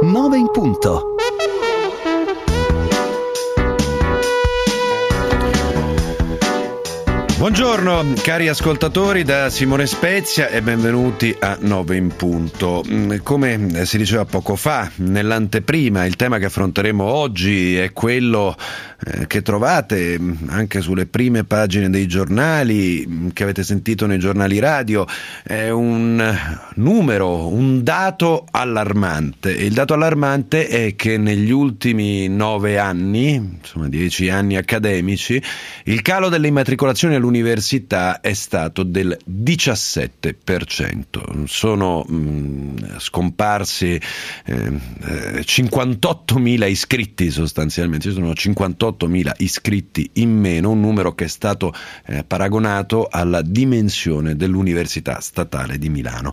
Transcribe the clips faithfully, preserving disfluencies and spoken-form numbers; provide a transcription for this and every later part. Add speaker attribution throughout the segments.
Speaker 1: nove in punto.
Speaker 2: Buongiorno cari ascoltatori da Simone Spezia e benvenuti a nove in punto. Come si diceva poco fa, nell'anteprima, il tema che affronteremo oggi è quello eh, che trovate anche sulle prime pagine dei giornali, che avete sentito nei giornali radio. È un numero, un dato allarmante. E il dato allarmante è che negli ultimi nove anni, insomma dieci anni accademici, il calo delle immatricolazioni all'università è stato del diciassette per cento. Sono mh, scomparsi eh, cinquantottomila iscritti sostanzialmente, ci sono cinquantottomila iscritti in meno, un numero che è stato eh, paragonato alla dimensione dell'Università Statale di Milano.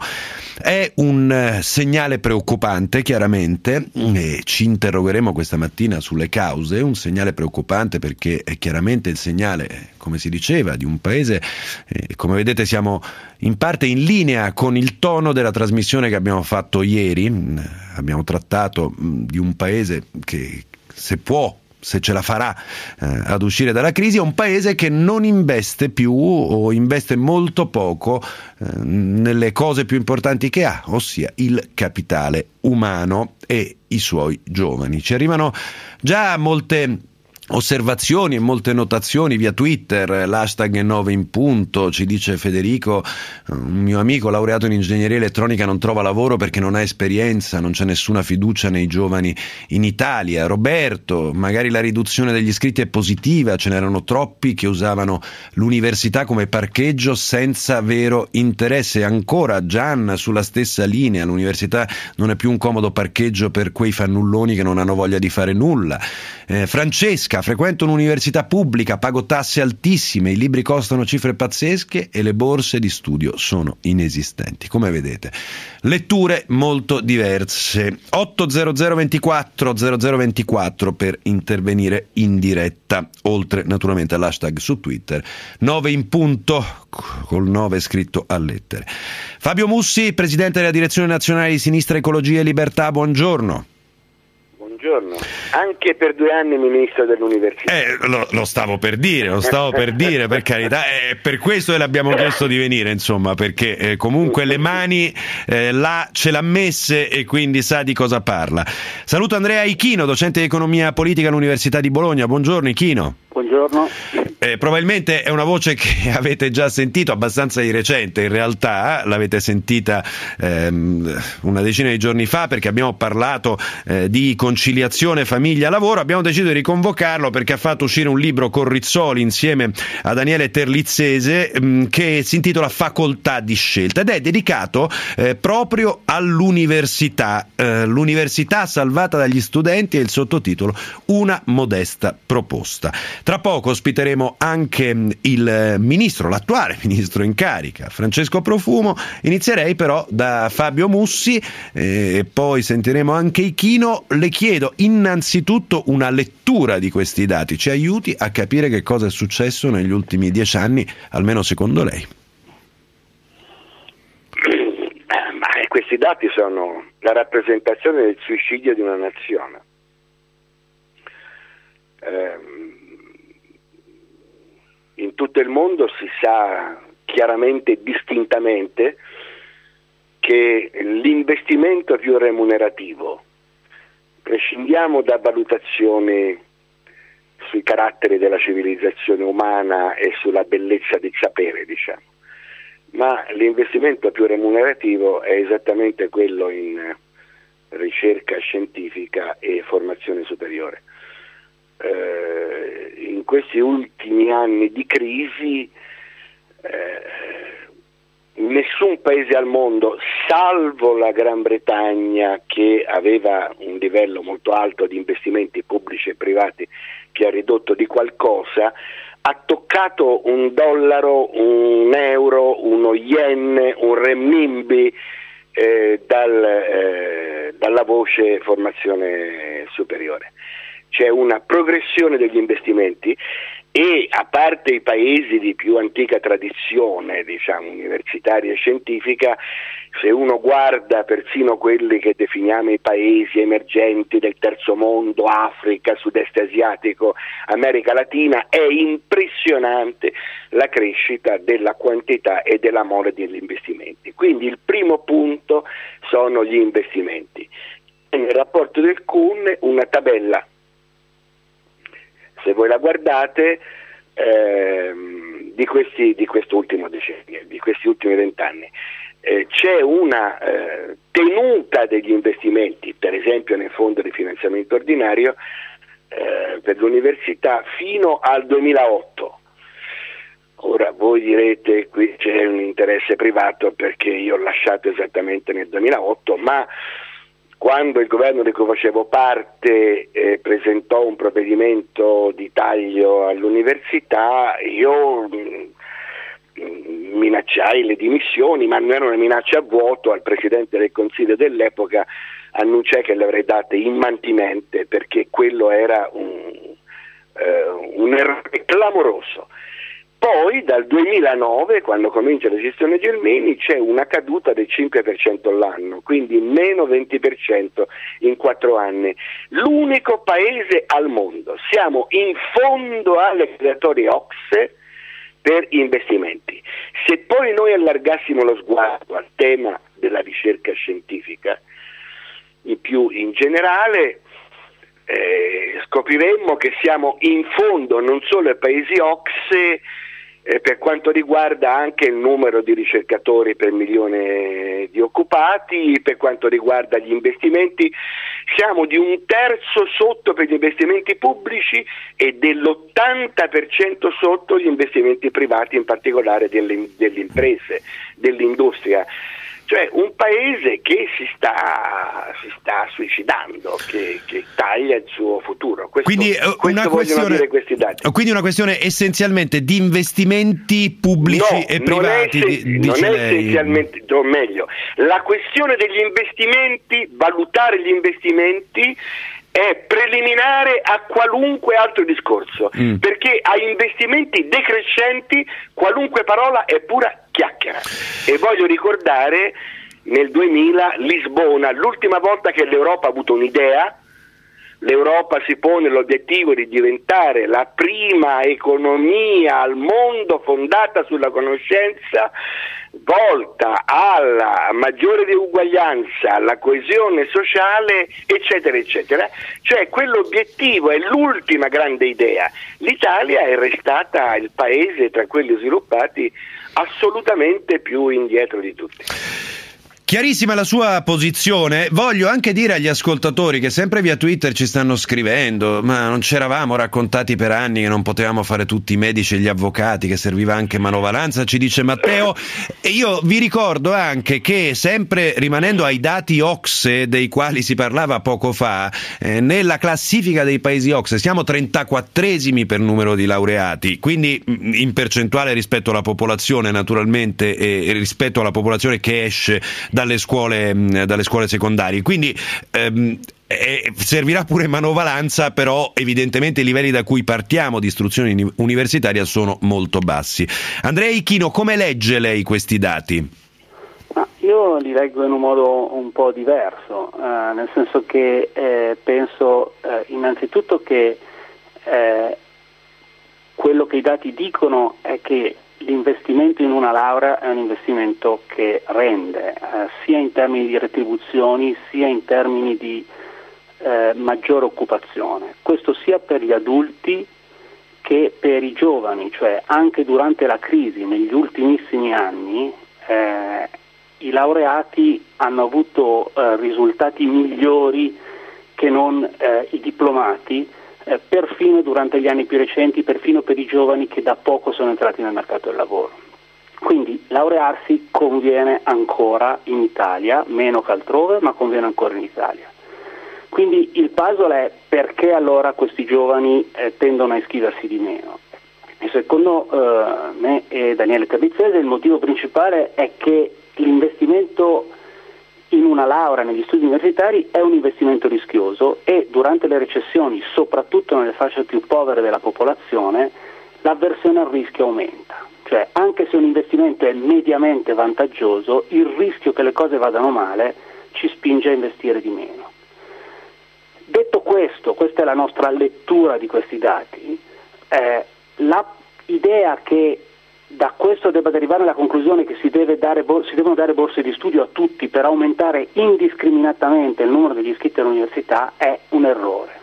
Speaker 2: È un eh, segnale preoccupante, chiaramente, e ci interrogheremo questa mattina sulle cause. Un segnale preoccupante perché è chiaramente il segnale, come si diceva, di un paese, eh, come vedete siamo in parte in linea con il tono della trasmissione che abbiamo fatto ieri. Abbiamo trattato mh, di un paese che, se può, se ce la farà eh, ad uscire dalla crisi, è un paese che non investe più o investe molto poco eh, nelle cose più importanti che ha, ossia il capitale umano e i suoi giovani. Ci arrivano già molte osservazioni e molte notazioni via Twitter, l'hashtag nove in punto, ci dice Federico, un mio amico laureato in ingegneria elettronica non trova lavoro perché non ha esperienza, non c'è nessuna fiducia nei giovani in Italia. Roberto, magari la riduzione degli iscritti è positiva, ce n'erano troppi che usavano l'università come parcheggio senza vero interesse. Ancora Gian sulla stessa linea, l'università non è più un comodo parcheggio per quei fannulloni che non hanno voglia di fare nulla. Eh, Francesca, frequento un'università pubblica, pago tasse altissime, i libri costano cifre pazzesche e le borse di studio sono inesistenti. Come vedete, letture molto diverse. otto zero zero ventiquattro zero zero ventiquattro per intervenire in diretta, oltre naturalmente all'hashtag su Twitter nove in punto, col nove scritto a lettere. Fabio Mussi, presidente della direzione nazionale di Sinistra Ecologia e Libertà, buongiorno.
Speaker 3: Buongiorno. Anche per due anni ministro dell'università.
Speaker 2: Eh, lo, lo stavo per dire, lo stavo per dire, per carità, è per questo che le abbiamo chiesto di venire, insomma, perché eh, comunque le mani eh, là ce l'ha messe e quindi sa di cosa parla. Saluto Andrea Ichino, docente di economia politica all'Università di Bologna. Buongiorno Ichino.
Speaker 3: Buongiorno.
Speaker 2: Eh, probabilmente è una voce che avete già sentito, abbastanza di recente in realtà, l'avete sentita ehm, una decina di giorni fa perché abbiamo parlato eh, di conciliazione famiglia-lavoro. Abbiamo deciso di riconvocarlo perché ha fatto uscire un libro con Rizzoli insieme a Daniele Terlizzese mh, che si intitola Facoltà di scelta ed è dedicato eh, proprio all'università, eh, l'università salvata dagli studenti, e il sottotitolo Una modesta proposta. Tra poco ospiteremo anche il ministro, l'attuale ministro in carica, Francesco Profumo. Inizierei però da Fabio Mussi e eh, poi sentiremo anche Ichino. Le chiedo innanzitutto una lettura di questi dati, ci aiuti a capire che cosa è successo negli ultimi dieci anni, almeno secondo lei.
Speaker 3: Ma questi dati sono la rappresentazione del suicidio di una nazione. Eh, in tutto il mondo si sa chiaramente e distintamente che l'investimento più remunerativo, prescindiamo da valutazioni sui caratteri della civilizzazione umana e sulla bellezza del sapere, diciamo, ma l'investimento più remunerativo è esattamente quello in ricerca scientifica e formazione superiore. Eh, in questi ultimi anni di crisi eh, nessun paese al mondo, salvo la Gran Bretagna che aveva un livello molto alto di investimenti pubblici e privati che ha ridotto di qualcosa, ha toccato un dollaro, un euro, uno yen, un renminbi eh, dal, eh, dalla voce formazione superiore. C'è una progressione degli investimenti e a parte i paesi di più antica tradizione, diciamo, universitaria e scientifica, se uno guarda persino quelli che definiamo i paesi emergenti del terzo mondo, Africa, sud-est asiatico, America Latina, è impressionante la crescita della quantità e della mole degli investimenti. Quindi il primo punto sono gli investimenti. Nel rapporto del C U N una tabella, se voi la guardate, ehm, di questi di quest'ultimo decennio, di questi ultimi vent'anni, eh, c'è una eh, tenuta degli investimenti, per esempio nel fondo di finanziamento ordinario eh, per l'università fino al duemilaotto. Ora voi direte qui c'è un interesse privato perché io ho lasciato esattamente nel duemilaotto, ma quando il governo di cui facevo parte eh, presentò un provvedimento di taglio all'università, io mh, minacciai le dimissioni, ma non era una minaccia a vuoto. Al Presidente del Consiglio dell'epoca annunciai che le avrei date immantinente perché quello era un, eh, un errore clamoroso. Poi dal duemilanove, quando comincia la gestione Gelmini, c'è una caduta del cinque per cento l'anno, quindi meno venti per cento in quattro anni. L'unico paese al mondo, siamo in fondo alle graduatorie O C S E per investimenti. Se poi noi allargassimo lo sguardo al tema della ricerca scientifica, in più in generale, eh, scopriremmo che siamo in fondo non solo ai paesi O C S E, Eh, per quanto riguarda anche il numero di ricercatori per milione di occupati, per quanto riguarda gli investimenti, siamo di un terzo sotto per gli investimenti pubblici e dell'ottanta per cento sotto gli investimenti privati, in particolare delle, delle imprese, dell'industria. Cioè un paese che si sta, si sta suicidando, che, che taglia il suo futuro. Questo,
Speaker 2: quindi,
Speaker 3: questo
Speaker 2: una
Speaker 3: vogliono dire questi dati.
Speaker 2: Quindi una questione essenzialmente di investimenti pubblici
Speaker 3: no,
Speaker 2: e privati.
Speaker 3: Non è,
Speaker 2: di,
Speaker 3: non è
Speaker 2: lei.
Speaker 3: essenzialmente, o meglio, la questione degli investimenti, valutare gli investimenti è preliminare a qualunque altro discorso, mm. perché a investimenti decrescenti qualunque parola è pura chiacchiera. E voglio ricordare nel duemila Lisbona, l'ultima volta che l'Europa ha avuto un'idea. L'Europa si pone l'obiettivo di diventare la prima economia al mondo fondata sulla conoscenza, volta alla maggiore uguaglianza, alla coesione sociale, eccetera, eccetera. Cioè quell'obiettivo è l'ultima grande idea. L'Italia è restata il paese tra quelli sviluppati assolutamente più indietro di tutti.
Speaker 2: Chiarissima la sua posizione. Voglio anche dire agli ascoltatori che sempre via Twitter ci stanno scrivendo: ma non c'eravamo raccontati per anni che non potevamo fare tutti i medici e gli avvocati, che serviva anche manovalanza, ci dice Matteo. E io vi ricordo anche che, sempre rimanendo ai dati O C S E dei quali si parlava poco fa, eh, nella classifica dei paesi O C S E siamo trentaquattresimi per numero di laureati, quindi in percentuale rispetto alla popolazione naturalmente, e rispetto alla popolazione che esce da dalle scuole dalle scuole secondarie, quindi ehm, eh, servirà pure manovalanza, però evidentemente i livelli da cui partiamo di istruzione universitaria sono molto bassi. Andrea Ichino, come legge lei questi dati?
Speaker 1: Ma io li leggo in un modo un po' diverso, eh, nel senso che eh, penso eh, innanzitutto che eh, quello che i dati dicono è che l'investimento in una laurea è un investimento che rende, eh, sia in termini di retribuzioni, sia in termini di eh, maggiore occupazione. Questo sia per gli adulti che per i giovani, cioè anche durante la crisi, negli ultimissimi anni, eh, i laureati hanno avuto eh, risultati migliori che non eh, i diplomati, Eh, perfino durante gli anni più recenti, perfino per i giovani che da poco sono entrati nel mercato del lavoro. Quindi laurearsi conviene ancora in Italia, meno che altrove, ma conviene ancora in Italia. Quindi il puzzle è: perché allora questi giovani eh, tendono a iscriversi di meno? E secondo eh, me e Daniele Cabizzese il motivo principale è che l'investimento in una laurea negli studi universitari è un investimento rischioso e durante le recessioni, soprattutto nelle fasce più povere della popolazione, l'avversione al rischio aumenta. Cioè, anche se un investimento è mediamente vantaggioso, il rischio che le cose vadano male ci spinge a investire di meno. Detto questo, questa è la nostra lettura di questi dati, eh, la idea che da questo debba derivare la conclusione che si, deve dare bor- si devono dare borse di studio a tutti per aumentare indiscriminatamente il numero degli iscritti all'università è un errore.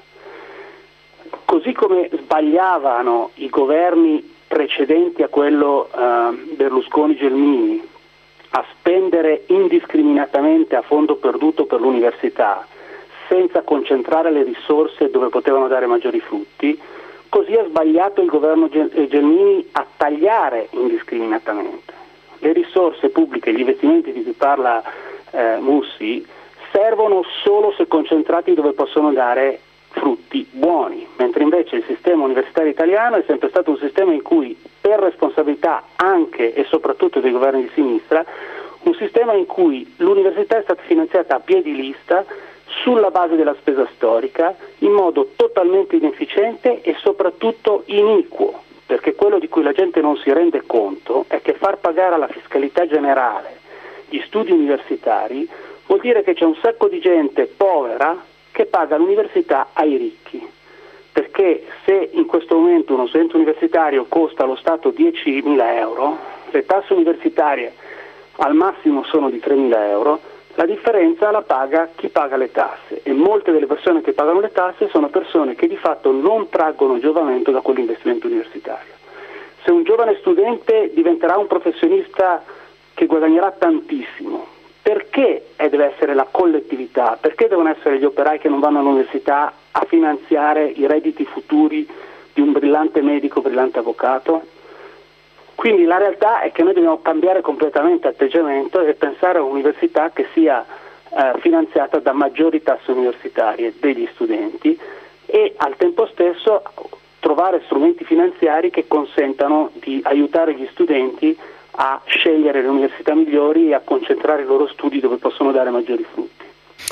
Speaker 1: Così come sbagliavano i governi precedenti a quello eh, Berlusconi-Gelmini a spendere indiscriminatamente a fondo perduto per l'università senza concentrare le risorse dove potevano dare maggiori frutti, così ha sbagliato il governo Gelmini a tagliare indiscriminatamente. Le risorse pubbliche, gli investimenti di cui parla eh, Mussi, servono solo se concentrati dove possono dare frutti buoni, mentre invece il sistema universitario italiano è sempre stato un sistema in cui, per responsabilità anche e soprattutto dei governi di sinistra, un sistema in cui l'università è stata finanziata a piedi lista sulla base della spesa storica, in modo totalmente inefficiente e soprattutto iniquo, perché quello di cui la gente non si rende conto è che far pagare alla fiscalità generale gli studi universitari vuol dire che c'è un sacco di gente povera che paga l'università ai ricchi, perché se in questo momento uno studente universitario costa allo Stato diecimila euro, le tasse universitarie al massimo sono di tremila euro, la differenza la paga chi paga le tasse, e molte delle persone che pagano le tasse sono persone che di fatto non traggono giovamento da quell'investimento universitario. Se un giovane studente diventerà un professionista che guadagnerà tantissimo, perché deve essere la collettività? Perché devono essere gli operai che non vanno all'università a finanziare i redditi futuri di un brillante medico, brillante avvocato? Quindi la realtà è che noi dobbiamo cambiare completamente atteggiamento e pensare a un'università che sia eh, finanziata da maggiori tasse universitarie degli studenti e al tempo stesso trovare strumenti finanziari che consentano di aiutare gli studenti a scegliere le università migliori e a concentrare i loro studi dove possono dare maggiori frutti.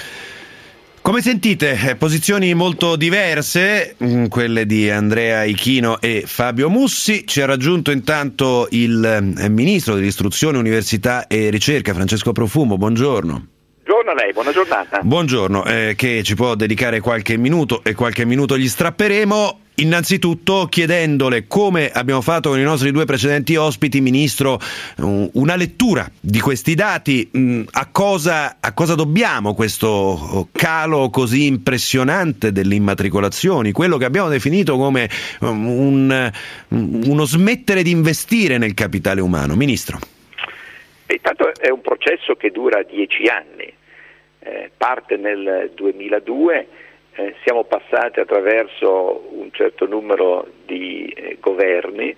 Speaker 2: Come sentite, posizioni molto diverse, quelle di Andrea Ichino e Fabio Mussi. Ci ha raggiunto intanto il Ministro dell'Istruzione, Università e Ricerca, Francesco Profumo. Buongiorno.
Speaker 4: Buongiorno a lei, buona giornata.
Speaker 2: Buongiorno, eh, che ci può dedicare qualche minuto e qualche minuto gli strapperemo. Innanzitutto chiedendole, come abbiamo fatto con i nostri due precedenti ospiti, Ministro, una lettura di questi dati, a cosa, a cosa dobbiamo questo calo così impressionante delle immatricolazioni, quello che abbiamo definito come un, uno smettere di investire nel capitale umano. Ministro.
Speaker 4: Intanto è un processo che dura dieci anni, eh, parte nel duemiladue. Eh, siamo passati attraverso un certo numero di eh, governi.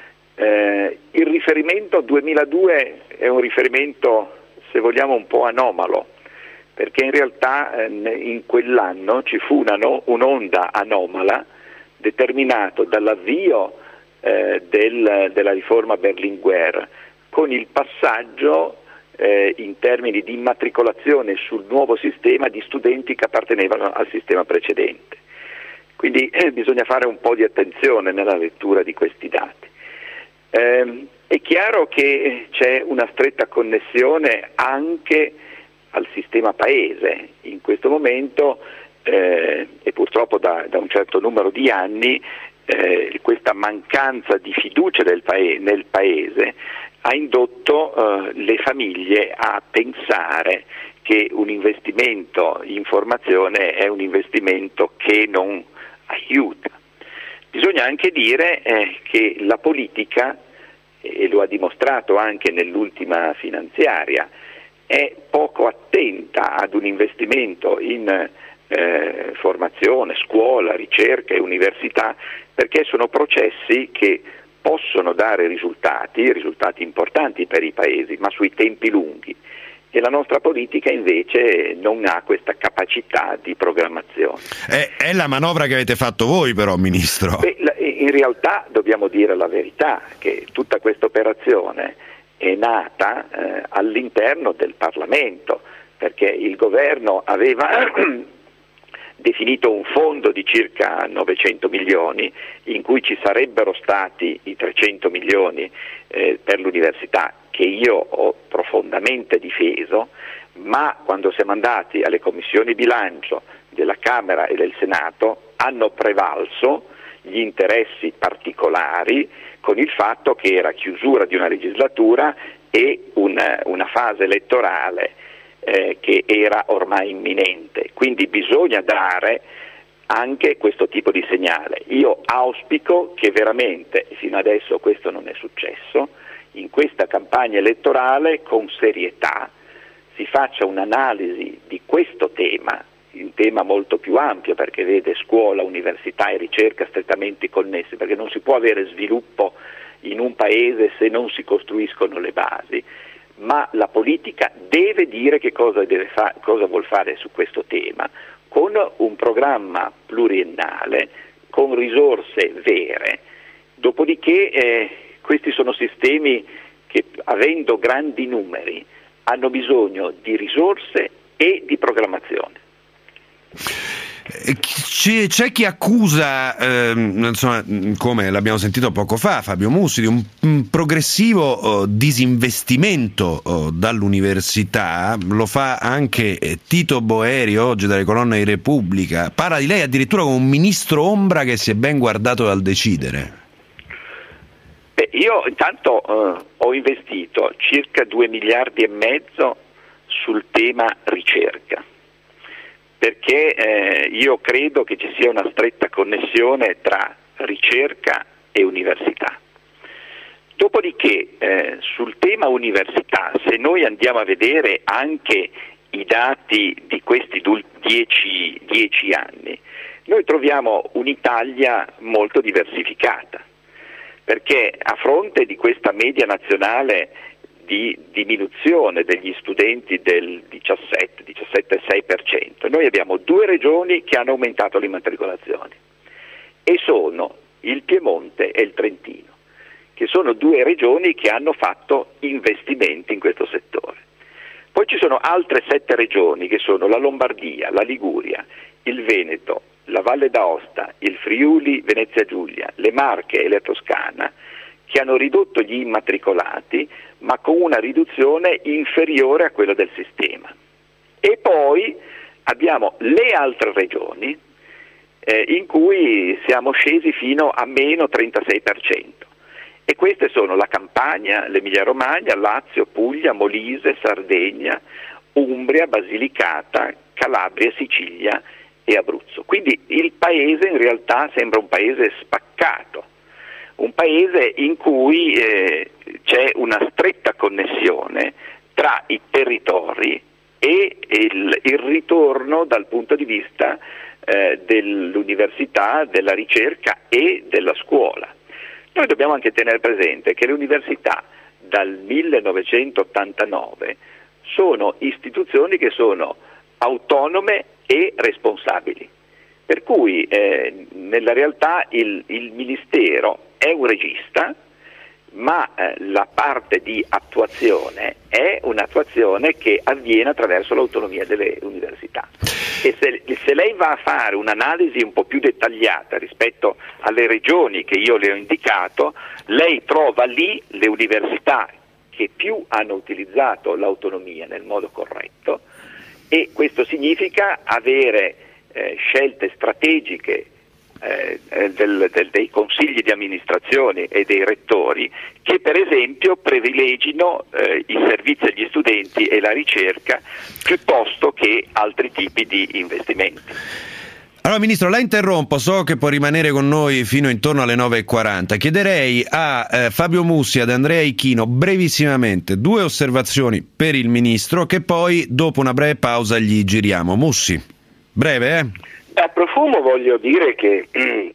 Speaker 4: Eh, il riferimento duemiladue è un riferimento, se vogliamo, un po' anomalo, perché in realtà eh, in quell'anno ci fu una no, un'onda anomala determinato dall'avvio eh, del, della riforma Berlinguer, con il passaggio Eh, in termini di immatricolazione sul nuovo sistema di studenti che appartenevano al sistema precedente. Quindi eh, bisogna fare un po' di attenzione nella lettura di questi dati. Eh, è chiaro che c'è una stretta connessione anche al sistema paese. In questo momento, eh, e purtroppo da, da un certo numero di anni, eh, questa mancanza di fiducia del paese, nel paese ha indotto eh, le famiglie a pensare che un investimento in formazione è un investimento che non aiuta. Bisogna anche dire eh, che la politica, e lo ha dimostrato anche nell'ultima finanziaria, è poco attenta ad un investimento in eh, formazione, scuola, ricerca e università, perché sono processi che possono dare risultati, risultati importanti per i paesi, ma sui tempi lunghi, e la nostra politica invece non ha questa capacità di programmazione.
Speaker 2: È, è la manovra che avete fatto voi però, Ministro.
Speaker 4: Beh, in realtà dobbiamo dire la verità, che tutta questa operazione è nata eh, all'interno del Parlamento, perché il governo aveva definito un fondo di circa novecento milioni, in cui ci sarebbero stati i trecento milioni eh, per l'università, che io ho profondamente difeso, ma quando siamo andati alle commissioni bilancio della Camera e del Senato hanno prevalso gli interessi particolari, con il fatto che era chiusura di una legislatura e una, una fase elettorale eh, che era ormai imminente. Quindi bisogna dare anche questo tipo di segnale. Io auspico che veramente, fino adesso questo non è successo, in questa campagna elettorale con serietà si faccia un'analisi di questo tema, un tema molto più ampio, perché vede scuola, università e ricerca strettamente connessi, perché non si può avere sviluppo in un paese se non si costruiscono le basi, ma la politica deve dire che cosa, deve fa- cosa vuol fare su questo tema, con un programma pluriennale, con risorse vere. Dopodiché eh, questi sono sistemi che, avendo grandi numeri, hanno bisogno di risorse e di programmazione.
Speaker 2: C'è chi accusa, eh, insomma, come l'abbiamo sentito poco fa, Fabio Mussi, di un, un progressivo oh, disinvestimento oh, dall'università. Lo fa anche eh, Tito Boeri oggi dalle colonne di Repubblica. Parla di lei addirittura come un ministro ombra che si è ben guardato dal decidere.
Speaker 4: Beh, io intanto eh, ho investito circa due miliardi e mezzo sul tema ricerca, perché eh, io credo che ci sia una stretta connessione tra ricerca e università. Dopodiché eh, sul tema università, se noi andiamo a vedere anche i dati di questi dieci, dieci anni, noi troviamo un'Italia molto diversificata, perché a fronte di questa media nazionale di diminuzione degli studenti del diciassette diciassette virgola sei per cento, noi abbiamo due regioni che hanno aumentato le immatricolazioni, e sono il Piemonte e il Trentino, che sono due regioni che hanno fatto investimenti in questo settore. Poi ci sono altre sette regioni, che sono la Lombardia, la Liguria, il Veneto, la Valle d'Aosta, il Friuli Venezia Giulia, le Marche e la Toscana, che hanno ridotto gli immatricolati, ma con una riduzione inferiore a quella del sistema. E poi abbiamo le altre regioni eh, in cui siamo scesi fino a meno trentasei per cento, e queste sono la Campania, l'Emilia Romagna, Lazio, Puglia, Molise, Sardegna, Umbria, Basilicata, Calabria, Sicilia e Abruzzo. Quindi il paese in realtà sembra un paese spaccato, un paese in cui eh, c'è una stretta connessione tra i territori e il, il ritorno dal punto di vista eh, dell'università, della ricerca e della scuola. Noi dobbiamo anche tenere presente che le università dal millenovecentottantanove sono istituzioni che sono autonome e responsabili, per cui eh, nella realtà il, il Ministero è un regista, ma eh, la parte di attuazione è un'attuazione che avviene attraverso l'autonomia delle università. E se, se lei va a fare un'analisi un po' più dettagliata rispetto alle regioni che io le ho indicato, lei trova lì le università che più hanno utilizzato l'autonomia nel modo corretto, e questo significa avere eh, scelte strategiche Eh, del, del, dei consigli di amministrazione e dei rettori che per esempio privilegino eh, i servizi agli studenti e la ricerca piuttosto che altri tipi di investimenti.
Speaker 2: Allora Ministro, la interrompo, so che può rimanere con noi fino intorno alle nove e quaranta. Chiederei a eh, Fabio Mussi e ad Andrea Ichino brevissimamente due osservazioni per il Ministro, che poi dopo una breve pausa gli giriamo. Mussi, breve eh?
Speaker 3: A profumo voglio dire che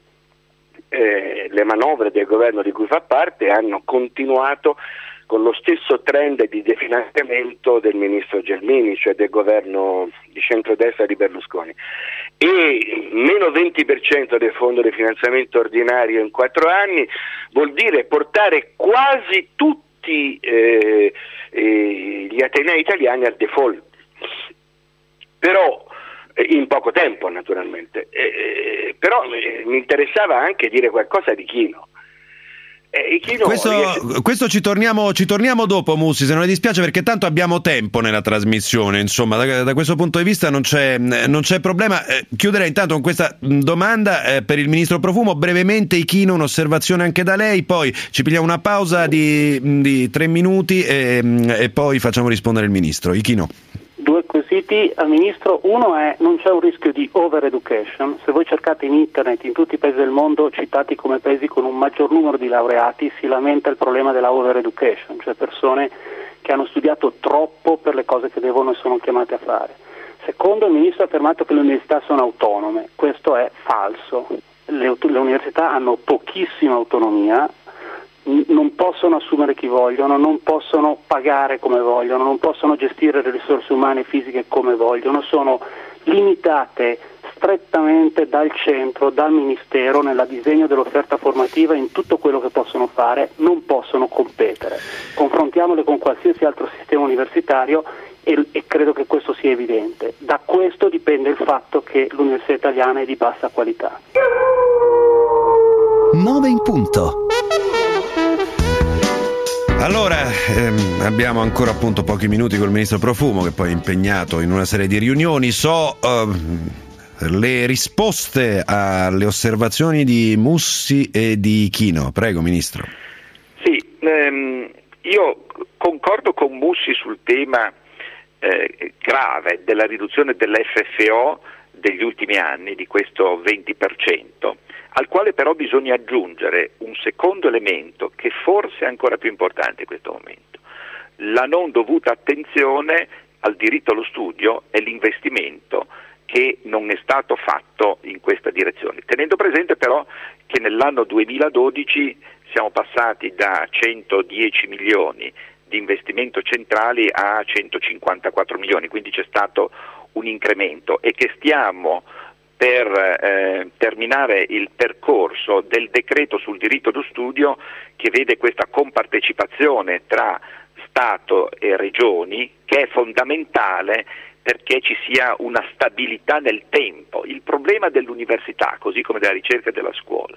Speaker 3: eh, le manovre del governo di cui fa parte hanno continuato con lo stesso trend di definanziamento del ministro Gelmini, cioè del governo di centrodestra di Berlusconi, e meno venti per cento del fondo di finanziamento ordinario in quattro anni vuol dire portare quasi tutti eh, eh, gli atenei italiani al default. Però in poco tempo naturalmente, eh, però eh, mi interessava anche dire qualcosa di Chino. Eh, Chino
Speaker 2: questo,
Speaker 3: riesce...
Speaker 2: questo ci torniamo, ci torniamo dopo, Mussi, se non le dispiace, perché tanto abbiamo tempo nella trasmissione, insomma, da, da questo punto di vista non c'è, non c'è problema. Eh, chiuderei intanto con questa domanda eh, per il Ministro Profumo, brevemente Ichino, un'osservazione anche da lei, poi ci pigliamo una pausa di, di tre minuti e, e poi facciamo rispondere il Ministro. Ichino.
Speaker 1: Due quesiti al Ministro. Uno è: non c'è un rischio di over education. Se voi cercate in internet, in tutti i paesi del mondo citati come paesi con un maggior numero di laureati, si lamenta il problema della over education, cioè persone che hanno studiato troppo per le cose che devono e sono chiamate a fare. Secondo, il Ministro ha affermato che le università sono autonome. Questo è falso. Le, le università hanno pochissima autonomia, non possono assumere chi vogliono, non possono pagare come vogliono, non possono gestire le risorse umane e fisiche come vogliono, sono limitate strettamente dal centro, dal Ministero, nel disegno dell'offerta formativa, in tutto quello che possono fare, non possono competere. Confrontiamole con qualsiasi altro sistema universitario e, e credo che questo sia evidente. Da questo dipende il fatto che l'università italiana è di bassa qualità.
Speaker 5: nove in punto.
Speaker 2: Allora, ehm, abbiamo ancora appunto pochi minuti col Ministro Profumo, che poi è impegnato in una serie di riunioni. So ehm, le risposte alle osservazioni di Mussi e di Ichino. Prego, Ministro.
Speaker 4: Sì, ehm, io concordo con Mussi sul tema eh, grave della riduzione dell'F F O degli ultimi anni, di questo venti per cento. Al quale però bisogna aggiungere un secondo elemento che forse è ancora più importante in questo momento: la non dovuta attenzione al diritto allo studio e l'investimento che non è stato fatto in questa direzione, tenendo presente però che nell'anno duemiladodici siamo passati da centodieci milioni di investimento centrali a centocinquantaquattro milioni, quindi c'è stato un incremento, e che stiamo per eh, terminare il percorso del decreto sul diritto allo studio, che vede questa compartecipazione tra Stato e Regioni, che è fondamentale perché ci sia una stabilità nel tempo. Il problema dell'università, così come della ricerca e della scuola,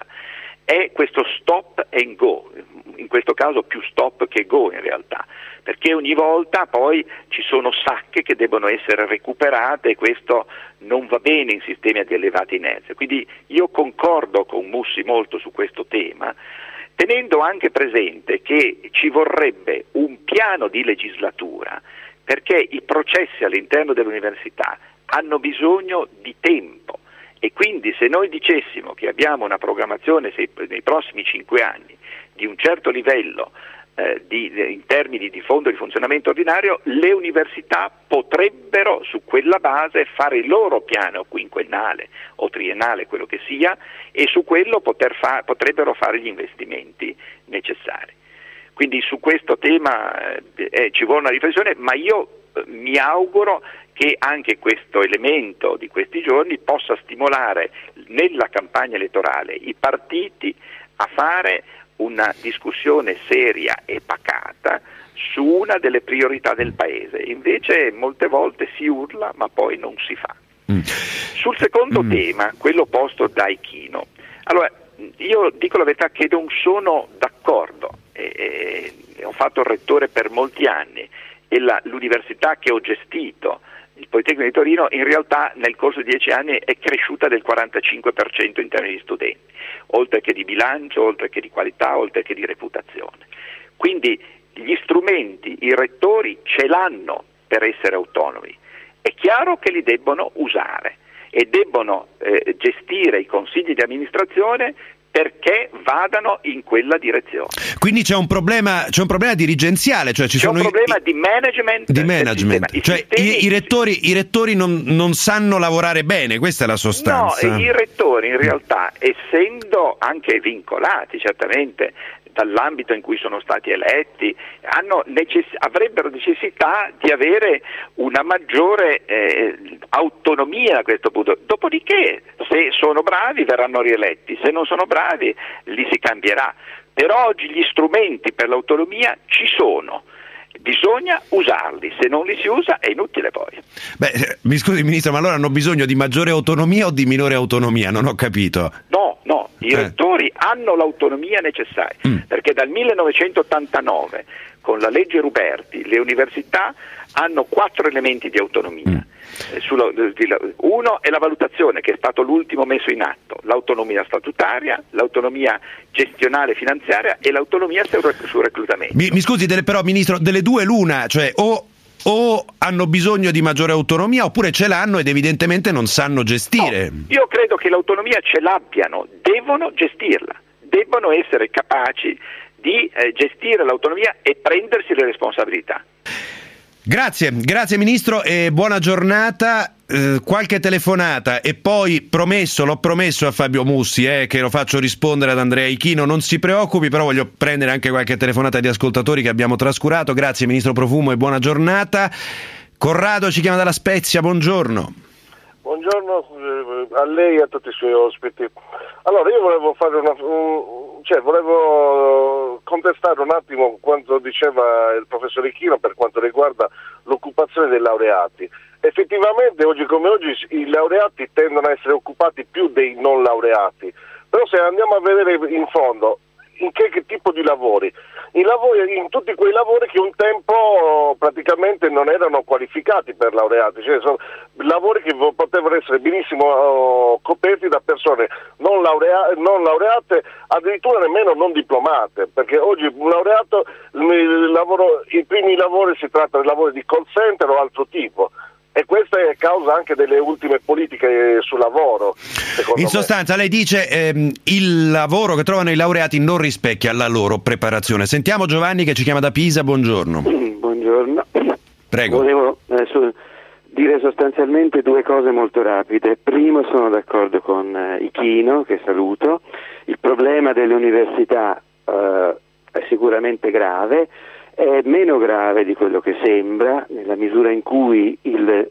Speaker 4: è questo stop and go, in questo caso più stop che go in realtà, perché ogni volta poi ci sono sacche che devono essere recuperate e questo non va bene in sistemi ad elevata inerzia. Quindi io concordo con Mussi molto su questo tema, tenendo anche presente che ci vorrebbe un piano di legislatura, perché i processi all'interno dell'università hanno bisogno di tempo. E quindi se noi dicessimo che abbiamo una programmazione nei prossimi cinque anni di un certo livello eh, di, in termini di fondo di funzionamento ordinario, le università potrebbero su quella base fare il loro piano quinquennale o triennale, quello che sia, e su quello poter fa- potrebbero fare gli investimenti necessari. Quindi su questo tema eh, ci vuole una riflessione, ma io eh, mi auguro che anche questo elemento di questi giorni possa stimolare nella campagna elettorale i partiti a fare una discussione seria e pacata su una delle priorità del Paese. Invece molte volte si urla ma poi non si fa. Mm. Sul secondo mm. tema, quello posto da Ichino, allora io dico la verità che non sono d'accordo, e, e, ho fatto il rettore per molti anni e la, l'università che ho gestito, il Politecnico di Torino, in realtà nel corso di dieci anni è cresciuta del quarantacinque per cento in termini di studenti, oltre che di bilancio, oltre che di qualità, oltre che di reputazione. Quindi gli strumenti, i rettori ce l'hanno per essere autonomi, è chiaro che li debbono usare e debbono eh, gestire i consigli di amministrazione perché vadano in quella direzione.
Speaker 2: Quindi c'è un problema, c'è un problema dirigenziale, cioè ci
Speaker 4: c'è
Speaker 2: sono
Speaker 4: un problema
Speaker 2: i,
Speaker 4: di management.
Speaker 2: Di management.
Speaker 4: I
Speaker 2: cioè
Speaker 4: sistemi,
Speaker 2: i, i rettori, i rettori non, non sanno lavorare bene, questa è la sostanza.
Speaker 4: No, i rettori in realtà, essendo anche vincolati certamente dall'ambito in cui sono stati eletti, hanno necess- avrebbero necessità di avere una maggiore eh, autonomia a questo punto. Dopodiché, se sono bravi verranno rieletti, se non sono bravi li si cambierà. Però oggi gli strumenti per l'autonomia ci sono bisogna usarli, se non li si usa è inutile poi.
Speaker 2: Beh, mi scusi Ministro, ma allora hanno bisogno di maggiore autonomia o di minore autonomia? Non ho capito.
Speaker 4: No, no, i
Speaker 2: eh.
Speaker 4: rettori hanno l'autonomia necessaria, mm. perché dal millenovecentottantanove con la legge Ruberti le università hanno quattro elementi di autonomia. Mm. Uno è la valutazione, che è stato l'ultimo messo in atto, l'autonomia statutaria, l'autonomia gestionale finanziaria e l'autonomia sul reclutamento.
Speaker 2: Mi, mi scusi, delle, però Ministro, delle due l'una, cioè o, o hanno bisogno di maggiore autonomia oppure ce l'hanno ed evidentemente non sanno gestire.
Speaker 4: No, io credo che l'autonomia ce l'abbiano, devono gestirla, debbono essere capaci di eh, gestire l'autonomia e prendersi le responsabilità.
Speaker 2: Grazie, grazie Ministro e buona giornata. Eh, qualche telefonata e poi promesso, l'ho promesso a Fabio Mussi eh, che lo faccio rispondere ad Andrea Ichino, non si preoccupi, però voglio prendere anche qualche telefonata di ascoltatori che abbiamo trascurato. Grazie Ministro Profumo e buona giornata. Corrado ci chiama dalla Spezia, buongiorno.
Speaker 5: Buongiorno a lei e a tutti i suoi ospiti. Allora io volevo fare una un, cioè volevo contestare un attimo quanto diceva il professor Ichino per quanto riguarda l'occupazione dei laureati. Effettivamente oggi come oggi i laureati tendono a essere occupati più dei non laureati, però se andiamo a vedere in fondo in che, che tipo di lavori? In, lavori, in tutti quei lavori che un tempo praticamente non erano qualificati per laureati, cioè sono lavori che potevano essere benissimo uh, coperti da persone non, laurea- non laureate, addirittura nemmeno non diplomate, perché oggi un laureato, il lavoro, i primi lavori si tratta di lavori di call center o altro tipo. E questa è causa anche delle ultime politiche sul lavoro.
Speaker 2: In sostanza me. Lei dice ehm, il lavoro che trovano i laureati non rispecchia la loro preparazione. Sentiamo Giovanni che ci chiama da Pisa, buongiorno.
Speaker 6: Buongiorno.
Speaker 2: Prego.
Speaker 6: Volevo eh, so, dire sostanzialmente due cose molto rapide. Primo, sono d'accordo con eh, Ichino, che saluto. Il problema delle università eh, è sicuramente grave. È meno grave di quello che sembra, nella misura in cui il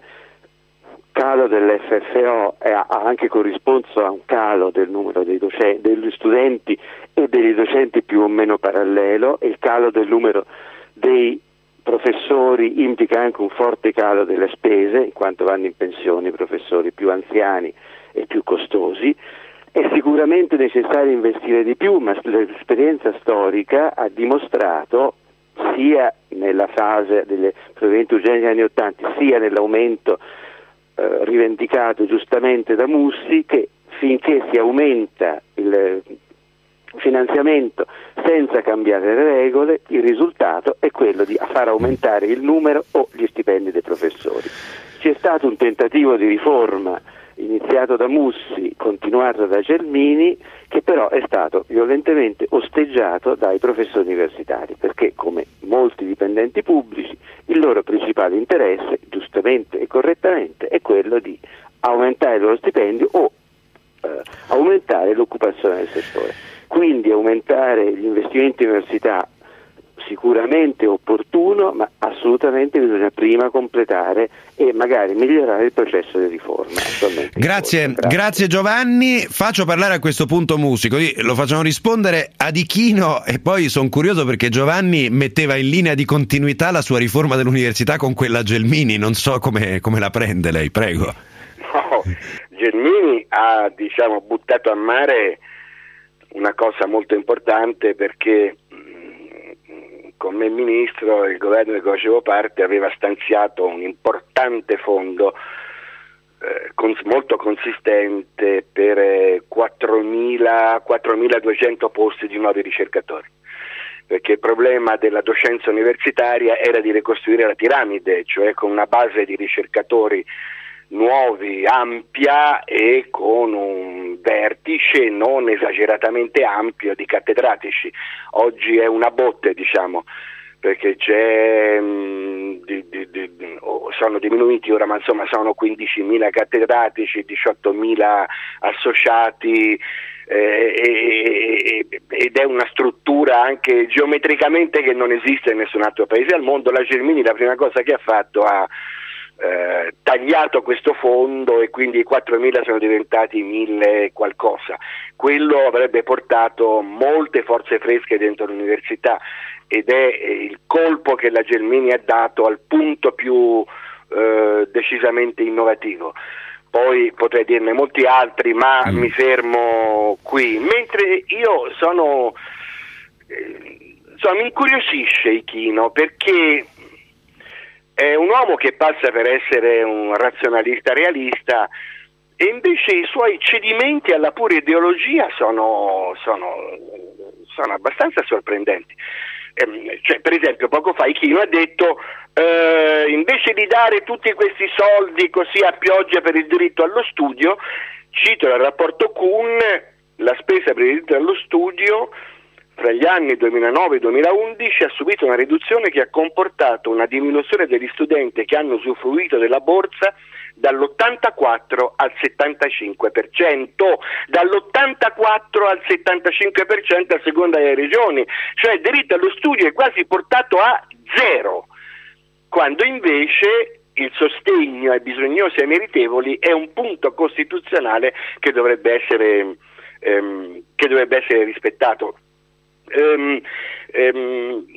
Speaker 6: calo dell'F F O ha anche corrisposto a un calo del numero dei docenti, degli studenti e degli docenti più o meno parallelo, e il calo del numero dei professori implica anche un forte calo delle spese, in quanto vanno in pensione i professori più anziani e più costosi. È sicuramente necessario investire di più, ma l'esperienza storica ha dimostrato, sia nella fase delle provvedimenti urgenti degli anni Ottanta, sia nell'aumento eh, rivendicato giustamente da Mussi, che finché si aumenta il finanziamento senza cambiare le regole, il risultato è quello di far aumentare il numero o gli stipendi dei professori. C'è stato un tentativo di riforma iniziato da Mussi, continuato da Gelmini, che però è stato violentemente osteggiato dai professori universitari, perché come molti dipendenti pubblici il loro principale interesse, giustamente e correttamente, è quello di aumentare il loro stipendio o eh, aumentare l'occupazione del settore. Quindi aumentare gli investimenti in università sicuramente opportuno, ma assolutamente bisogna prima completare e magari migliorare il processo di riforma.
Speaker 2: Grazie, grazie, grazie Giovanni. Faccio parlare a questo punto Mussi, così lo facciamo rispondere ad Ichino, e poi sono curioso perché Giovanni metteva in linea di continuità la sua riforma dell'università con quella Gelmini, non so come, come la prende lei, prego.
Speaker 3: No, Gelmini ha diciamo buttato a mare una cosa molto importante, perché come ministro il governo di cui facevo parte aveva stanziato un importante fondo eh, cons- molto consistente per eh, quattromiladuecento posti di nuovi ricercatori, perché il problema della docenza universitaria era di ricostruire la piramide, cioè con una base di ricercatori nuovi, ampia, e con un vertice non esageratamente ampio di cattedratici. Oggi è una botte, diciamo, perché c'è mh, di, di, di, sono diminuiti ora, ma insomma sono quindicimila cattedratici, diciottomila associati, eh, ed è una struttura anche geometricamente che non esiste in nessun altro paese al mondo. La Gelmini la prima cosa che ha fatto ha Eh, tagliato questo fondo, e quindi i quattromila sono diventati mille qualcosa. Quello avrebbe portato molte forze fresche dentro l'università, ed è il colpo che la Gelmini ha dato al punto più eh, decisamente innovativo. Poi potrei dirne molti altri, ma mm. mi fermo qui. Mentre io sono, eh, insomma, mi incuriosisce Ichino, perché è un uomo che passa per essere un razionalista realista, e invece i suoi cedimenti alla pura ideologia sono, sono, sono abbastanza sorprendenti. Eh, cioè, per esempio, poco fa Ichino ha detto eh, invece di dare tutti questi soldi così a pioggia per il diritto allo studio, cito il rapporto Kuhn, la spesa per il diritto allo studio fra gli anni duemilanove e duemilaundici ha subito una riduzione che ha comportato una diminuzione degli studenti che hanno usufruito della borsa dall'ottantaquattro al settantacinque per cento, dall'ottantaquattro al settantacinque per cento a seconda delle regioni, cioè il diritto allo studio è quasi portato a zero, quando invece il sostegno ai bisognosi e ai meritevoli è un punto costituzionale che dovrebbe essere, ehm, che dovrebbe essere rispettato. Um, um,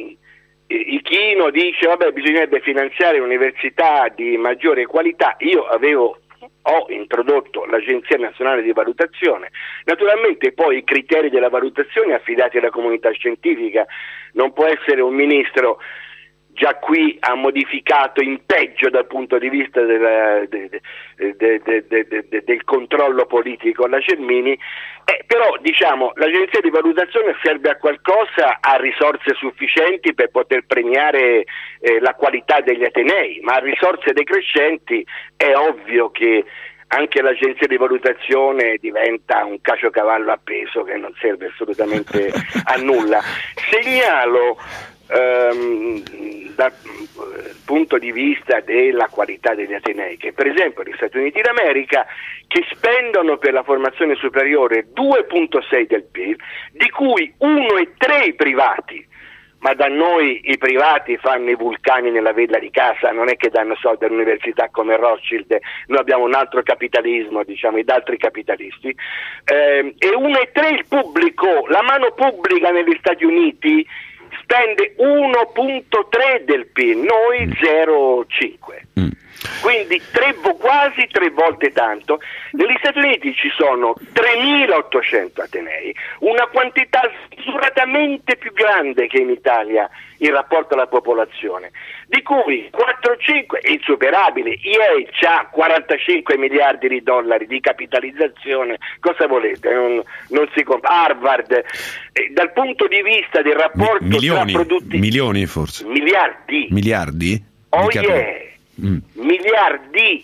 Speaker 3: Ichino dice vabbè, bisognerebbe finanziare università di maggiore qualità. Io avevo ho introdotto l'Agenzia Nazionale di Valutazione, naturalmente poi i criteri della valutazione affidati alla comunità scientifica, non può essere un ministro. Già qui ha modificato in peggio dal punto di vista della, de, de, de, de, de, de, del controllo politico alla Gelmini, eh, però diciamo l'agenzia di valutazione serve a qualcosa, ha risorse sufficienti per poter premiare eh, la qualità degli atenei, ma a risorse decrescenti è ovvio che anche l'agenzia di valutazione diventa un caciocavallo appeso che non serve assolutamente a nulla. Segnalo Um, dal punto di vista della qualità degli atenei che per esempio negli Stati Uniti d'America, che spendono per la formazione superiore due virgola sei del P I L, di cui uno virgola tre i privati, ma da noi i privati fanno i vulcani nella villa di casa, non è che danno soldi all'università come Rothschild, noi abbiamo un altro capitalismo, diciamo, ed altri capitalisti, eh, e uno virgola tre il pubblico, la mano pubblica negli Stati Uniti spende uno virgola tre del P I L, noi zero virgola cinque. Mm. Quindi tre, quasi tre volte tanto. Negli Stati Uniti ci sono tremilaottocento atenei, una quantità smisuratamente più grande che in Italia in rapporto alla popolazione, di cui quattro cinque è insuperabile. E A ha quarantacinque miliardi di dollari di capitalizzazione, cosa volete? Non, non si compra. Harvard, eh, dal punto di vista del rapporto
Speaker 2: Mi, milioni,
Speaker 3: tra prodotti,
Speaker 2: milioni forse
Speaker 3: miliardi
Speaker 2: miliardi
Speaker 3: oh
Speaker 2: di
Speaker 3: yeah
Speaker 2: Mm.
Speaker 3: miliardi.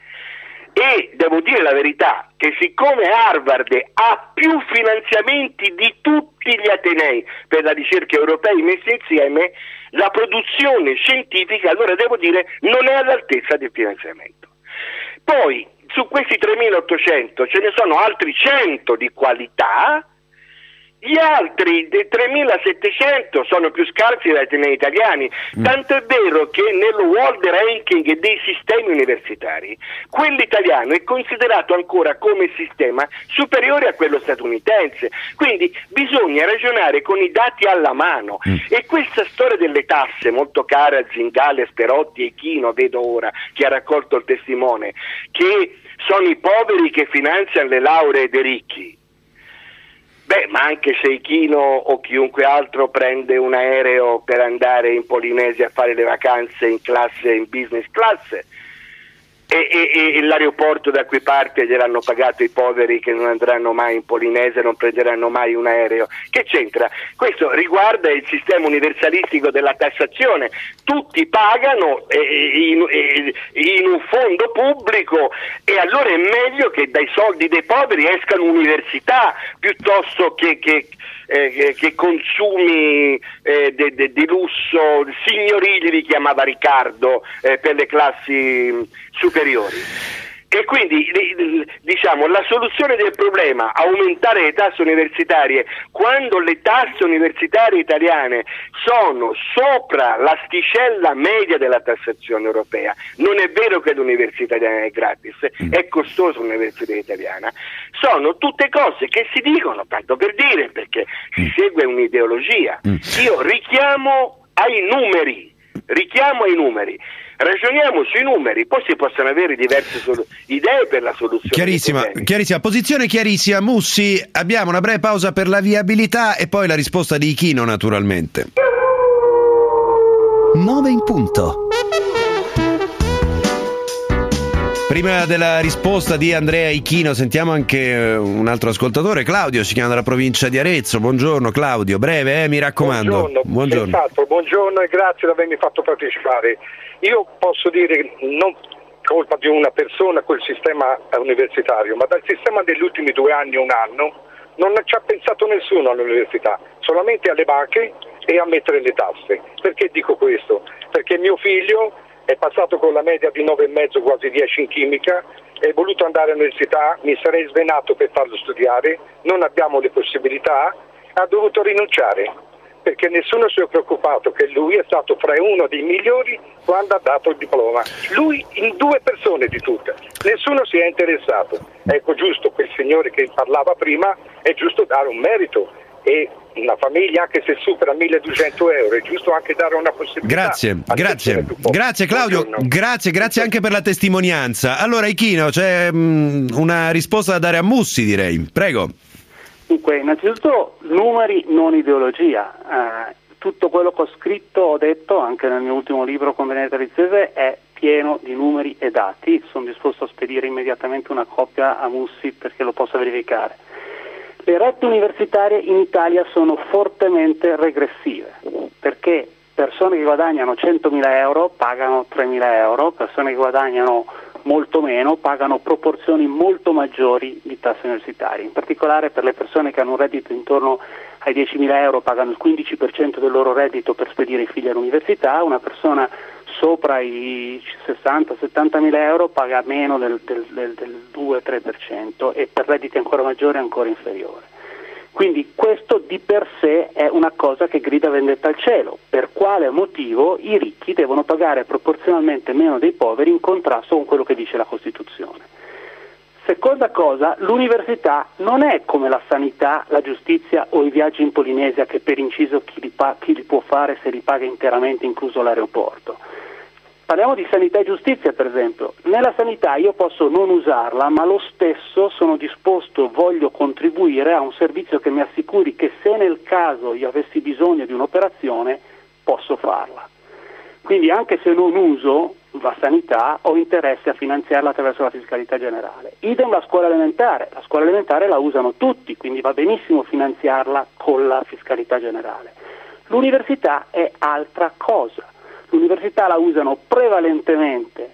Speaker 3: E devo dire la verità che siccome Harvard ha più finanziamenti di tutti gli atenei per la ricerca europei messi insieme, la produzione scientifica, allora devo dire, non è all'altezza del finanziamento. Poi su questi tremilaottocento ce ne sono altri cento di qualità, gli altri dei tremilasettecento sono più scarsi dagli atenei italiani, mm. tanto è vero che nel World Ranking dei sistemi universitari quello italiano è considerato ancora come sistema superiore a quello statunitense, quindi bisogna ragionare con i dati alla mano. Mm. E questa storia delle tasse, molto cara a Zingale, Sperotti e Chino, vedo ora che ha raccolto il testimone, che sono i poveri che finanziano le lauree dei ricchi. Beh, ma anche se Ichino o chiunque altro prende un aereo per andare in Polinesia a fare le vacanze in classe, in business class, e, e, e l'aeroporto da cui parte gliel'hanno pagato i poveri che non andranno mai in Polinesia, non prenderanno mai un aereo, che c'entra? Questo riguarda il sistema universalistico della tassazione, tutti pagano eh, in, eh, in un fondo pubblico, e allora è meglio che dai soldi dei poveri escano università piuttosto che, che Eh, che consumi eh, di de, de lusso signorili, li chiamava Riccardo, eh, per le classi superiori. E quindi diciamo la soluzione del problema, aumentare le tasse universitarie, quando le tasse universitarie italiane sono sopra l'asticella media della tassazione europea. Non è vero che l'università italiana è gratis, è costosa l'università italiana. Sono tutte cose che si dicono tanto per dire, perché si segue un'ideologia. Io richiamo ai numeri, richiamo ai numeri. Ragioniamo sui numeri, poi si possono avere diverse solu- idee per la soluzione.
Speaker 2: Chiarissima, chiarissima, posizione chiarissima. Mussi, abbiamo una breve pausa per la viabilità e poi la risposta di Ichino, naturalmente.
Speaker 7: nove in punto.
Speaker 2: Prima della risposta di Andrea Ichino sentiamo anche un altro ascoltatore, Claudio, si chiama dalla provincia di Arezzo. Buongiorno Claudio, breve, eh, mi raccomando.
Speaker 8: Buongiorno,
Speaker 2: buongiorno.
Speaker 8: Esatto, buongiorno e grazie di avermi fatto partecipare. Io posso dire non colpa di una persona quel sistema universitario, ma dal sistema degli ultimi due anni, un anno, non ci ha pensato nessuno all'università, solamente alle banche e a mettere le tasse. Perché dico questo? Perché mio figlio è passato con la media di nove e mezzo, quasi dieci in chimica, è voluto andare all'università, mi sarei svenato per farlo studiare, non abbiamo le possibilità, ha dovuto rinunciare, perché nessuno si è preoccupato che lui è stato fra uno dei migliori quando ha dato il diploma. Lui in due persone di tutte, nessuno si è interessato. Ecco, giusto, quel signore che parlava prima, è giusto dare un merito. E una famiglia, anche se supera milleduecento euro, è giusto anche dare una possibilità.
Speaker 2: Grazie, grazie, grazie Claudio, Buongiorno. grazie, grazie anche per la testimonianza. Allora Ichino, c'è mh, una risposta da dare a Mussi, direi, prego.
Speaker 1: Dunque, innanzitutto numeri, non ideologia. Eh, tutto quello che ho scritto, ho detto, anche nel mio ultimo libro con Benedetta Rizzese, è pieno di numeri e dati. Sono disposto a spedire immediatamente una copia a Mussi perché lo possa verificare. Le rette universitarie in Italia sono fortemente regressive, perché persone che guadagnano centomila euro pagano tremila euro, persone che guadagnano molto meno pagano proporzioni molto maggiori di tasse universitarie. In particolare per le persone che hanno un reddito intorno ai diecimila euro pagano il quindici per cento del loro reddito per spedire i figli all'università, una persona sopra i sessanta settanta mila euro paga meno del, del, del, del due tre per cento e per redditi ancora maggiori ancora inferiore. Quindi questo di per sé è una cosa che grida vendetta al cielo. Per quale motivo i ricchi devono pagare proporzionalmente meno dei poveri in contrasto con quello che dice la Costituzione? Seconda cosa, l'università non è come la sanità, la giustizia o i viaggi in Polinesia che per inciso chi li, pa- chi li può fare se li paga interamente, incluso l'aeroporto. Parliamo di sanità e giustizia, per esempio. Nella sanità io posso non usarla, ma lo stesso sono disposto, voglio contribuire a un servizio che mi assicuri che se nel caso io avessi bisogno di un'operazione, posso farla. Quindi anche se non uso la sanità, ho interesse a finanziarla attraverso la fiscalità generale. Idem la scuola elementare. La scuola elementare la usano tutti, quindi va benissimo finanziarla con la fiscalità generale. L'università è altra cosa. L'università la usano prevalentemente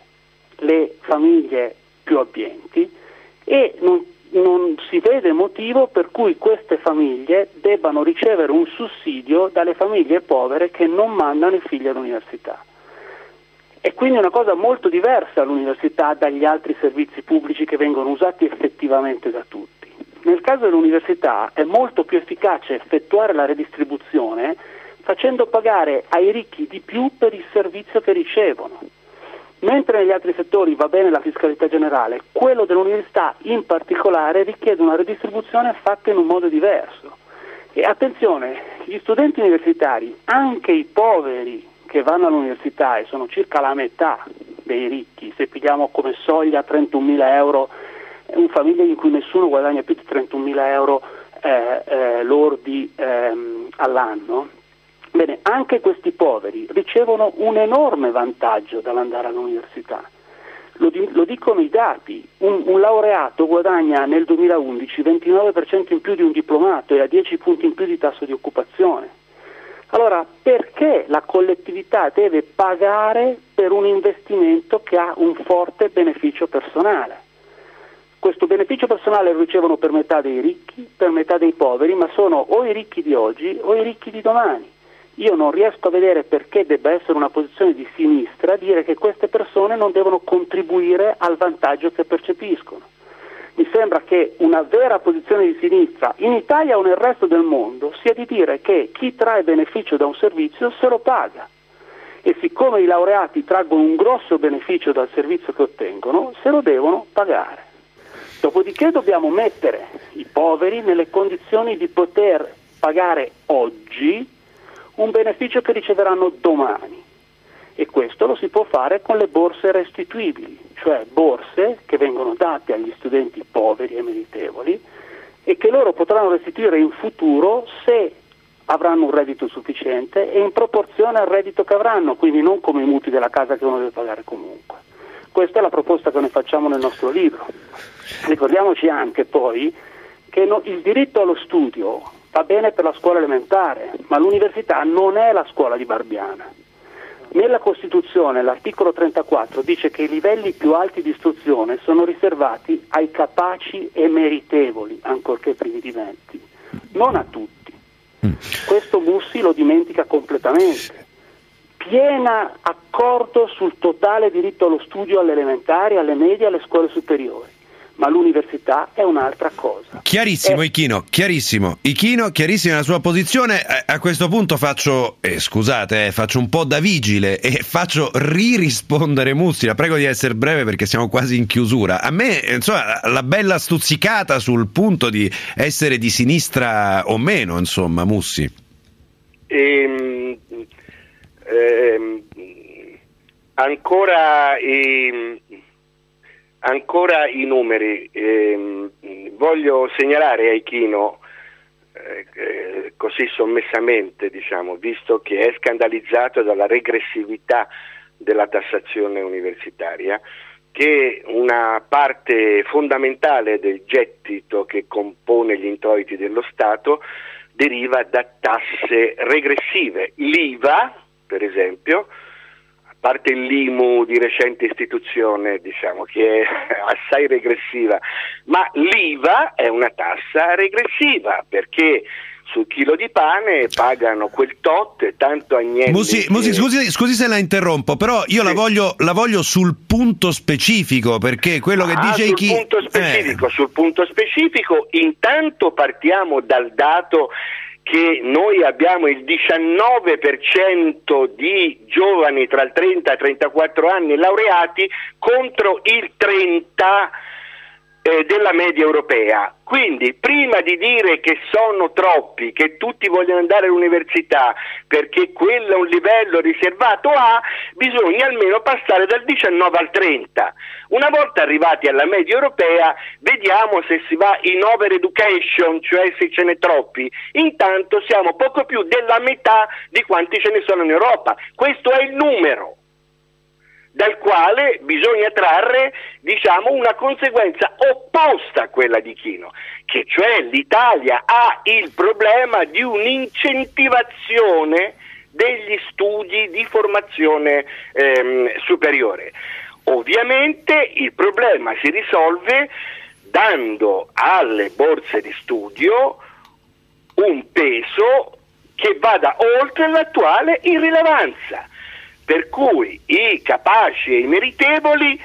Speaker 1: le famiglie più abbienti e non, non si vede motivo per cui queste famiglie debbano ricevere un sussidio dalle famiglie povere che non mandano i figli all'università. E quindi è una cosa molto diversa l'università dagli altri servizi pubblici che vengono usati effettivamente da tutti. Nel caso dell'università è molto più efficace effettuare la redistribuzione facendo pagare ai ricchi di più per il servizio che ricevono. Mentre negli altri settori va bene la fiscalità generale, quello dell'università in particolare richiede una redistribuzione fatta in un modo diverso. E attenzione, gli studenti universitari, anche i poveri che vanno all'università e sono circa la metà dei ricchi, se pigliamo come soglia trentunomila euro, in famiglie in cui nessuno guadagna più di trentunomila euro eh, eh, lordi ehm, all'anno, bene, anche questi poveri ricevono un enorme vantaggio dall'andare all'università. Lo, di, lo dicono i dati. Un, un laureato guadagna nel duemilaundici ventinove per cento in più di un diplomato e ha dieci punti in più di tasso di occupazione. Allora, perché la collettività deve pagare per un investimento che ha un forte beneficio personale? Questo beneficio personale lo ricevono per metà dei ricchi, per metà dei poveri, ma sono o i ricchi di oggi o i ricchi di domani. io non riesco a vedere perché debba essere una posizione di sinistra dire che queste persone non devono contribuire al vantaggio che percepiscono. Mi sembra che una vera posizione di sinistra in Italia o nel resto del mondo sia di dire che chi trae beneficio da un servizio se lo paga, e siccome i laureati traggono un grosso beneficio dal servizio che ottengono, se lo devono pagare. Dopodiché dobbiamo mettere i poveri nelle condizioni di poter pagare oggi un beneficio che riceveranno domani, e questo lo si può fare con le borse restituibili, cioè borse che vengono date agli studenti poveri e meritevoli e che loro potranno restituire in futuro se avranno un reddito sufficiente e in proporzione al reddito che avranno, quindi non come i mutui della casa che uno deve pagare comunque. Questa è la proposta che noi facciamo nel nostro libro. Ricordiamoci anche poi che no, il diritto allo studio va bene per la scuola elementare, ma l'università non è la scuola di Barbiana. Nella Costituzione l'articolo trentaquattro dice che i livelli più alti di istruzione sono riservati ai capaci e meritevoli, ancorché privi di mezzi, non a tutti. Questo Mussi lo dimentica completamente. Piena accordo sul totale diritto allo studio alle elementari, alle medie e alle scuole superiori, ma l'università è un'altra cosa.
Speaker 2: Chiarissimo,
Speaker 1: è...
Speaker 2: Ichino, chiarissimo. Ichino, chiarissima la sua posizione. Eh, a questo punto faccio, eh, scusate, eh, faccio un po' da vigile e faccio ririspondere Mussi. La prego di essere breve perché siamo quasi in chiusura. A me, insomma, la bella stuzzicata sul punto di essere di sinistra o meno, insomma, Mussi.
Speaker 3: Ehm, ehm, ancora... Ehm... Ancora i numeri, eh, voglio segnalare a Ichino, eh, eh, così sommessamente, diciamo, visto che è scandalizzato dalla regressività della tassazione universitaria, che una parte fondamentale del gettito che compone gli introiti dello Stato deriva da tasse regressive. L'I V A, per esempio, a parte l'I M U di recente istituzione, diciamo che è assai regressiva, ma l'I V A è una tassa regressiva perché sul chilo di pane pagano quel tot, tanto Agnelli...
Speaker 2: Musi,
Speaker 3: che...
Speaker 2: Musi scusi, scusi se la interrompo, però io sì. la, voglio, la voglio sul punto specifico, perché quello che
Speaker 3: ah,
Speaker 2: dice
Speaker 3: sul
Speaker 2: chi...
Speaker 3: punto specifico,
Speaker 2: eh.
Speaker 3: sul punto specifico, intanto partiamo dal dato che noi abbiamo il diciannove per cento di giovani tra il trenta e i trentaquattro anni laureati contro il trenta per cento eh, della media europea. Quindi prima di dire che sono troppi, che tutti vogliono andare all'università perché quello è un livello riservato a, bisogna almeno passare dal diciannove al trenta. Una volta arrivati alla media europea vediamo se si va in over education, cioè se ce n'è troppi. Intanto siamo poco più della metà di quanti ce ne sono in Europa. Questo è il numero dal quale bisogna trarre, diciamo, una conseguenza opposta a quella di Ichino, che cioè l'Italia ha il problema di un'incentivazione degli studi di formazione ehm, superiore. Ovviamente il problema si risolve dando alle borse di studio un peso che vada oltre l'attuale irrilevanza. Per cui i capaci e i meritevoli,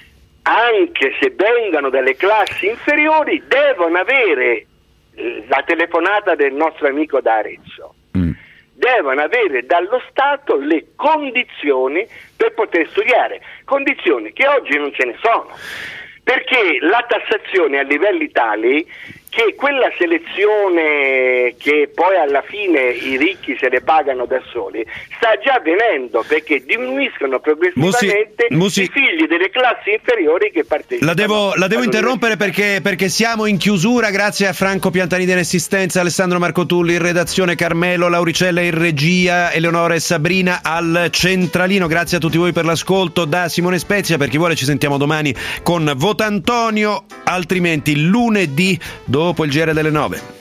Speaker 3: anche se vengano dalle classi inferiori, devono avere la telefonata del nostro amico da Arezzo, mm. devono avere dallo Stato le condizioni per poter studiare, condizioni che oggi non ce ne sono, perché la tassazione a livelli tali che quella selezione che poi alla fine i ricchi se ne pagano da soli sta già avvenendo, perché diminuiscono progressivamente Musi, Musi, i figli delle classi inferiori che partecipano.
Speaker 2: La devo, la devo interrompere perché, perché siamo in chiusura. Grazie a Franco Piantanini in assistenza, Alessandro Marcotulli in redazione, Carmelo Lauricella in regia, Eleonora e Sabrina al centralino. Grazie a tutti voi per l'ascolto. Da Simone Spezia, per chi vuole ci sentiamo domani con Votantonio, altrimenti lunedì dopo il G R delle nove.